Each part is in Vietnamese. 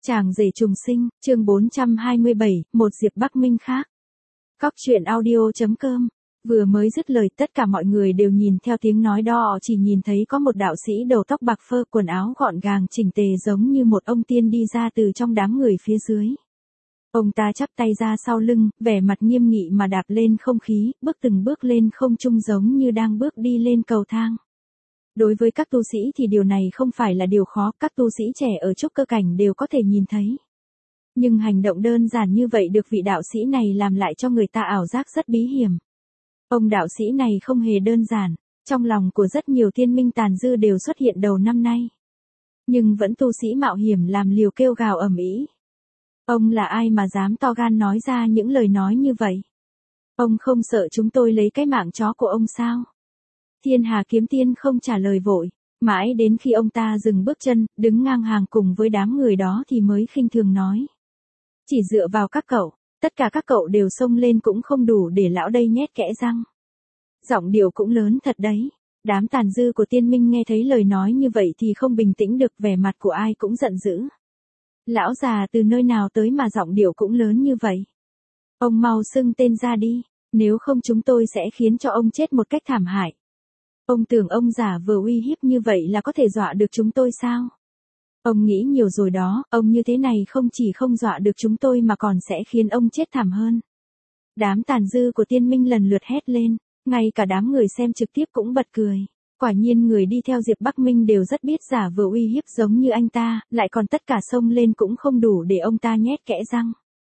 Chàng rể trùng sinh, chương 427, một Diệp Bắc Minh khác. Cóc truyện audio.com. Vừa mới dứt lời tất cả mọi người đều nhìn theo tiếng nói đó, chỉ nhìn thấy có một đạo sĩ đầu tóc bạc phơ, quần áo gọn gàng chỉnh tề giống như một ông tiên đi ra từ trong đám người phía dưới. Ông ta chắp tay ra sau lưng, vẻ mặt nghiêm nghị mà đạp lên không khí, bước từng bước lên không trung giống như đang bước đi lên cầu thang. Đối với các tu sĩ thì điều này không phải là điều khó, các tu sĩ trẻ ở trúc cơ cảnh đều có thể nhìn thấy. Nhưng hành động đơn giản như vậy được vị đạo sĩ này làm lại cho người ta ảo giác rất bí hiểm. Ông đạo sĩ này không hề đơn giản, trong lòng của rất nhiều tiên minh tàn dư đều xuất hiện đầu năm nay. Nhưng vẫn tu sĩ mạo hiểm làm liều kêu gào ầm ĩ. Ông là ai mà dám to gan nói ra những lời nói như vậy? Ông không sợ chúng tôi lấy cái mạng chó của ông sao? Thiên Hà Kiếm Tiên không trả lời vội, mãi đến khi ông ta dừng bước chân, đứng ngang hàng cùng với đám người đó thì mới khinh thường nói. Chỉ dựa vào các cậu, tất cả các cậu đều xông lên cũng không đủ để lão đây nhét kẽ răng. Giọng điệu cũng lớn thật đấy. Đám tàn dư của tiên minh nghe thấy lời nói như vậy thì không bình tĩnh được, vẻ mặt của ai cũng giận dữ. Lão già từ nơi nào tới mà giọng điệu cũng lớn như vậy? Ông mau xưng tên ra đi, nếu không chúng tôi sẽ khiến cho ông chết một cách thảm hại. Ông tưởng ông giả vờ uy hiếp như vậy là có thể dọa được chúng tôi sao? Ông nghĩ nhiều rồi đó, ông như thế này không chỉ không dọa được chúng tôi mà còn sẽ khiến ông chết thảm hơn. Đám tàn dư của tiên minh lần lượt hét lên, ngay cả đám người xem trực tiếp cũng bật cười. Quả nhiên người đi theo Diệp Bắc Minh đều rất biết giả vờ uy hiếp giống như anh ta, lại còn tất cả xông lên cũng không đủ để ông ta nhét kẽ răng.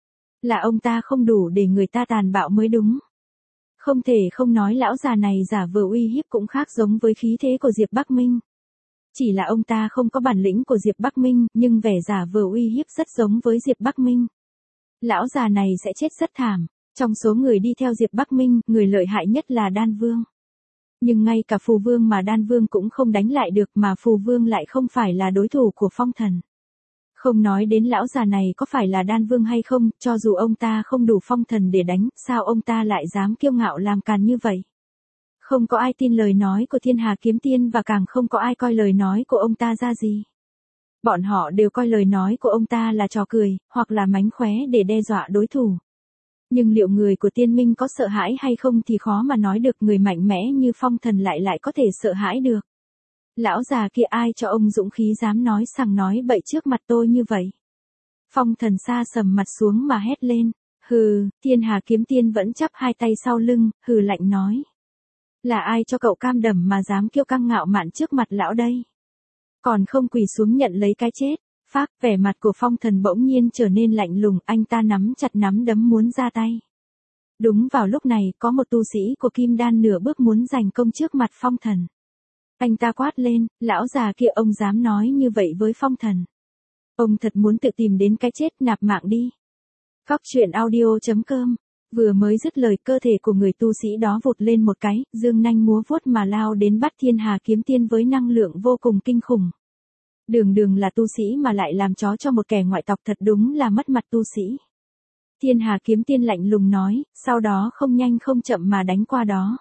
Là ông ta không đủ để người ta tàn bạo mới đúng. Không thể không nói lão già này giả vờ uy hiếp cũng khác giống với khí thế của Diệp Bắc Minh. Chỉ là ông ta không có bản lĩnh của Diệp Bắc Minh, nhưng vẻ giả vờ uy hiếp rất giống với Diệp Bắc Minh. Lão già này sẽ chết rất thảm. Trong số người đi theo Diệp Bắc Minh, người lợi hại nhất là Đan Vương. Nhưng ngay cả Phù Vương mà Đan Vương cũng không đánh lại được, mà Phù Vương lại không phải là đối thủ của Phong Thần. Không nói đến lão già này có phải là Đan Vương hay không, cho dù ông ta không đủ Phong Thần để đánh, sao ông ta lại dám kiêu ngạo làm càn như vậy? Không có ai tin lời nói của Thiên Hà Kiếm Tiên và càng không có ai coi lời nói của ông ta ra gì. Bọn họ đều coi lời nói của ông ta là trò cười, hoặc là mánh khóe để đe dọa đối thủ. Nhưng liệu người của tiên minh có sợ hãi hay không thì khó mà nói được, người mạnh mẽ như Phong Thần lại có thể sợ hãi được. Lão già kia ai cho ông dũng khí dám nói sằng nói bậy trước mặt tôi như vậy? Phong Thần sa sầm mặt xuống mà hét lên. Hừ, Thiên Hà Kiếm Tiên vẫn chắp hai tay sau lưng, hừ lạnh nói. Là ai cho cậu cam đảm mà dám kiêu căng ngạo mạn trước mặt lão đây? Còn không quỳ xuống nhận lấy cái chết? Phác, vẻ mặt của Phong Thần bỗng nhiên trở nên lạnh lùng, anh ta nắm chặt nắm đấm muốn ra tay. Đúng vào lúc này, có một tu sĩ của Kim Đan nửa bước muốn giành công trước mặt Phong Thần. Anh ta quát lên, lão già kia, ông dám nói như vậy với Phong Thần. Ông thật muốn tự tìm đến cái chết, nạp mạng đi. Cóc truyện audio.com. Vừa mới dứt lời, cơ thể của người tu sĩ đó vụt lên một cái, dương nanh múa vuốt mà lao đến bắt Thiên Hà Kiếm Tiên với năng lượng vô cùng kinh khủng. Đường là tu sĩ mà lại làm chó cho một kẻ ngoại tộc, thật đúng là mất mặt tu sĩ. Thiên Hà Kiếm Tiên lạnh lùng nói, sau đó không nhanh không chậm mà đánh qua đó.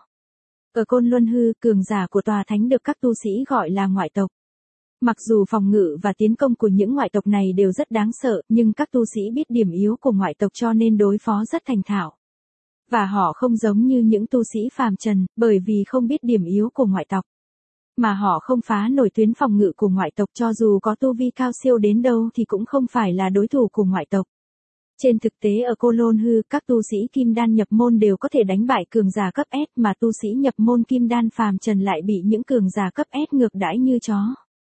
Ở Côn Luân Hư, cường giả của tòa thánh được các tu sĩ gọi là ngoại tộc. Mặc dù phòng ngự và tiến công của những ngoại tộc này đều rất đáng sợ, nhưng các tu sĩ biết điểm yếu của ngoại tộc cho nên đối phó rất thành thạo. Và họ không giống như những tu sĩ phàm trần, bởi vì không biết điểm yếu của ngoại tộc. Mà họ không phá nổi tuyến phòng ngự của ngoại tộc, cho dù có tu vi cao siêu đến đâu thì cũng không phải là đối thủ của ngoại tộc. Trên thực tế ở Côn Lôn Hư, các tu sĩ Kim Đan nhập môn đều có thể đánh bại cường giả cấp S, mà tu sĩ nhập môn Kim Đan phàm trần lại bị những cường giả cấp S ngược đãi như chó.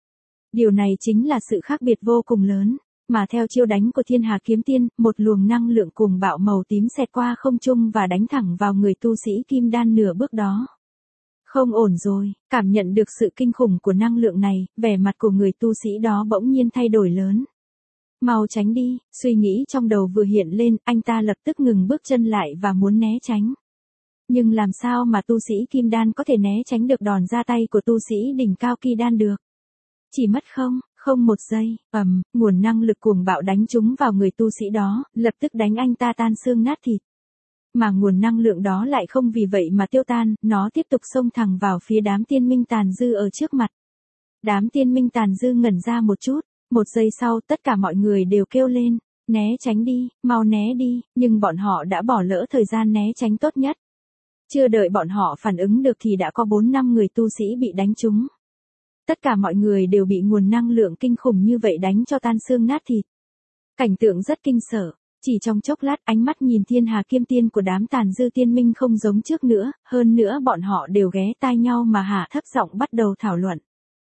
Điều này chính là sự khác biệt vô cùng lớn. Mà theo chiêu đánh của Thiên Hà Kiếm Tiên, một luồng năng lượng cuồng bạo màu tím xẹt qua không trung và đánh thẳng vào người tu sĩ Kim Đan nửa bước đó. Không ổn rồi, cảm nhận được sự kinh khủng của năng lượng này, vẻ mặt của người tu sĩ đó bỗng nhiên thay đổi lớn. Mau tránh đi, suy nghĩ trong đầu vừa hiện lên, anh ta lập tức ngừng bước chân lại và muốn né tránh. Nhưng làm sao mà tu sĩ Kim Đan có thể né tránh được đòn ra tay của tu sĩ đỉnh cao Kim Đan được? Chỉ mất không một giây, nguồn năng lực cuồng bạo đánh trúng vào người tu sĩ đó, lập tức đánh anh ta tan xương nát thịt. Mà nguồn năng lượng đó lại không vì vậy mà tiêu tan, nó tiếp tục xông thẳng vào phía đám tiên minh tàn dư ở trước mặt. Đám tiên minh tàn dư ngẩn ra một chút, Một giây sau tất cả mọi người đều kêu lên, né tránh đi, mau né đi, nhưng bọn họ đã bỏ lỡ thời gian né tránh tốt nhất. Chưa đợi bọn họ phản ứng được thì đã có 4-5 người tu sĩ bị đánh trúng. Tất cả mọi người đều bị nguồn năng lượng kinh khủng như vậy đánh cho tan xương nát thịt. Cảnh tượng rất kinh sợ, chỉ trong chốc lát ánh mắt nhìn Thiên Hà Kiếm Tiên của đám tàn dư tiên minh không giống trước nữa, hơn nữa bọn họ đều ghé tai nhau mà hạ thấp giọng bắt đầu thảo luận.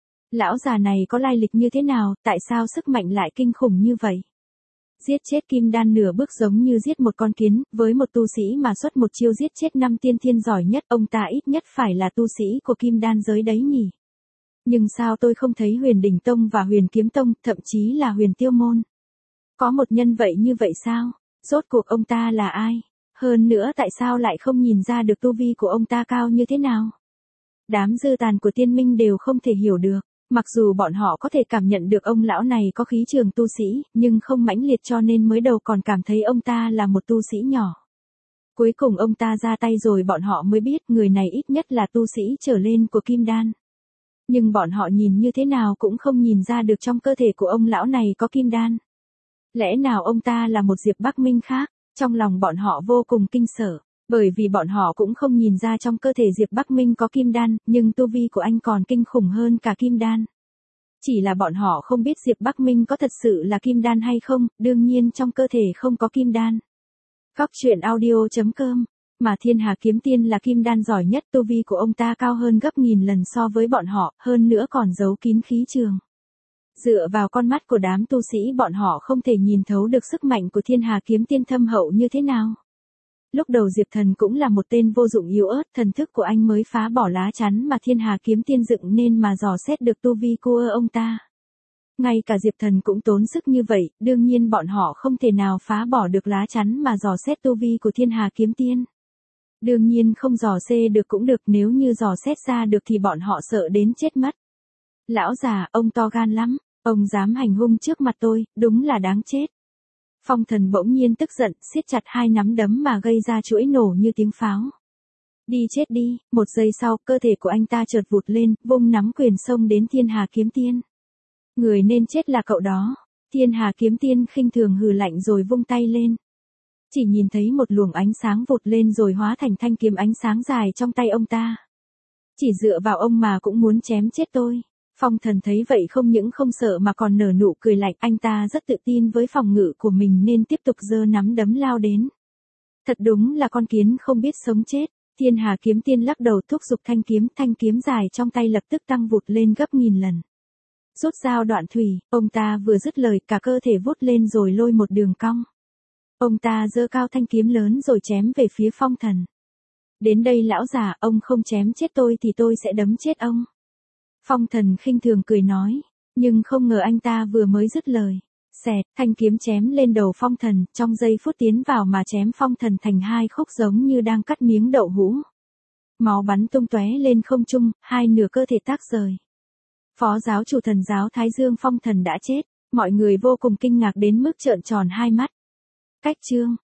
Lão già này có lai lịch như thế nào, tại sao sức mạnh lại kinh khủng như vậy? Giết chết kim đan nửa bước giống như giết một con kiến, với một tu sĩ mà xuất một chiêu giết chết 5 tiên thiên giỏi nhất, ông ta ít nhất phải là tu sĩ của kim đan giới đấy nhỉ? Nhưng sao tôi không thấy Huyền Đỉnh Tông và Huyền Kiếm Tông, thậm chí là Huyền Tiêu Môn? Có một nhân vậy như vậy sao? Rốt cuộc ông ta là ai? Hơn nữa tại sao lại không nhìn ra được tu vi của ông ta cao như thế nào? Đám dư tàn của tiên minh đều không thể hiểu được. Mặc dù bọn họ có thể cảm nhận được ông lão này có khí trường tu sĩ, nhưng không mãnh liệt cho nên mới đầu còn cảm thấy ông ta là một tu sĩ nhỏ. Cuối cùng ông ta ra tay rồi bọn họ mới biết người này ít nhất là tu sĩ trở lên của kim đan. Nhưng bọn họ nhìn như thế nào cũng không nhìn ra được trong cơ thể của ông lão này có kim đan. Lẽ nào ông ta là một Diệp Bắc Minh khác? Trong lòng bọn họ vô cùng kinh sợ, bởi vì bọn họ cũng không nhìn ra trong cơ thể Diệp Bắc Minh có kim đan, nhưng tu vi của anh còn kinh khủng hơn cả kim đan. Chỉ là bọn họ không biết Diệp Bắc Minh có thật sự là kim đan hay không, đương nhiên trong cơ thể không có kim đan. Góc truyện audio.com, mà Thiên Hà Kiếm Tiên là kim đan giỏi nhất, tu vi của ông ta cao hơn gấp nghìn lần so với bọn họ, hơn nữa còn giấu kín khí trường. Dựa vào con mắt của đám tu sĩ bọn họ không thể nhìn thấu được sức mạnh của Thiên Hà Kiếm Tiên thâm hậu như thế nào. Lúc đầu Diệp Thần cũng là một tên vô dụng yếu ớt, thần thức của anh mới phá bỏ lá chắn mà Thiên Hà Kiếm Tiên dựng nên mà dò xét được tu vi của ông ta. Ngay cả Diệp Thần cũng tốn sức như vậy, đương nhiên bọn họ không thể nào phá bỏ được lá chắn mà dò xét tu vi của Thiên Hà Kiếm Tiên. Đương nhiên không dò xê được cũng được, nếu như dò xét ra được thì bọn họ sợ đến chết mất. Lão già, ông to gan lắm, ông dám hành hung trước mặt tôi, đúng là đáng chết. Phong Thần bỗng nhiên tức giận, siết chặt hai nắm đấm mà gây ra chuỗi nổ như tiếng pháo. Đi chết đi, một giây sau, cơ thể của anh ta chợt vụt lên, vung nắm quyền xông đến Thiên Hà Kiếm Tiên. Người nên chết là cậu đó. Thiên Hà Kiếm Tiên khinh thường hừ lạnh rồi vung tay lên. Chỉ nhìn thấy một luồng ánh sáng vụt lên rồi hóa thành thanh kiếm ánh sáng dài trong tay ông ta. Chỉ dựa vào ông mà cũng muốn chém chết tôi. Phong Thần thấy vậy không những không sợ mà còn nở nụ cười lạnh, anh ta rất tự tin với phòng ngự của mình nên tiếp tục giơ nắm đấm lao đến. Thật đúng là con kiến không biết sống chết. Thiên Hà Kiếm Tiên lắc đầu thúc giục thanh kiếm dài trong tay lập tức tăng vụt lên gấp nghìn lần. Rút dao đoạn thủy, ông ta vừa dứt lời cả cơ thể vút lên rồi lôi một đường cong. Ông ta giơ cao thanh kiếm lớn rồi chém về phía Phong Thần. Đến đây lão già, ông không chém chết tôi thì tôi sẽ đấm chết ông. Phong Thần khinh thường cười nói, nhưng không ngờ anh ta vừa mới dứt lời. Xẹt, thanh kiếm chém lên đầu Phong Thần, trong giây phút tiến vào mà chém Phong Thần thành hai khúc giống như đang cắt miếng đậu hũ. Máu bắn tung tóe lên không trung, hai nửa cơ thể tác rời. Phó giáo chủ thần giáo Thái Dương Phong Thần đã chết, mọi người vô cùng kinh ngạc đến mức trợn tròn hai mắt. Cách chương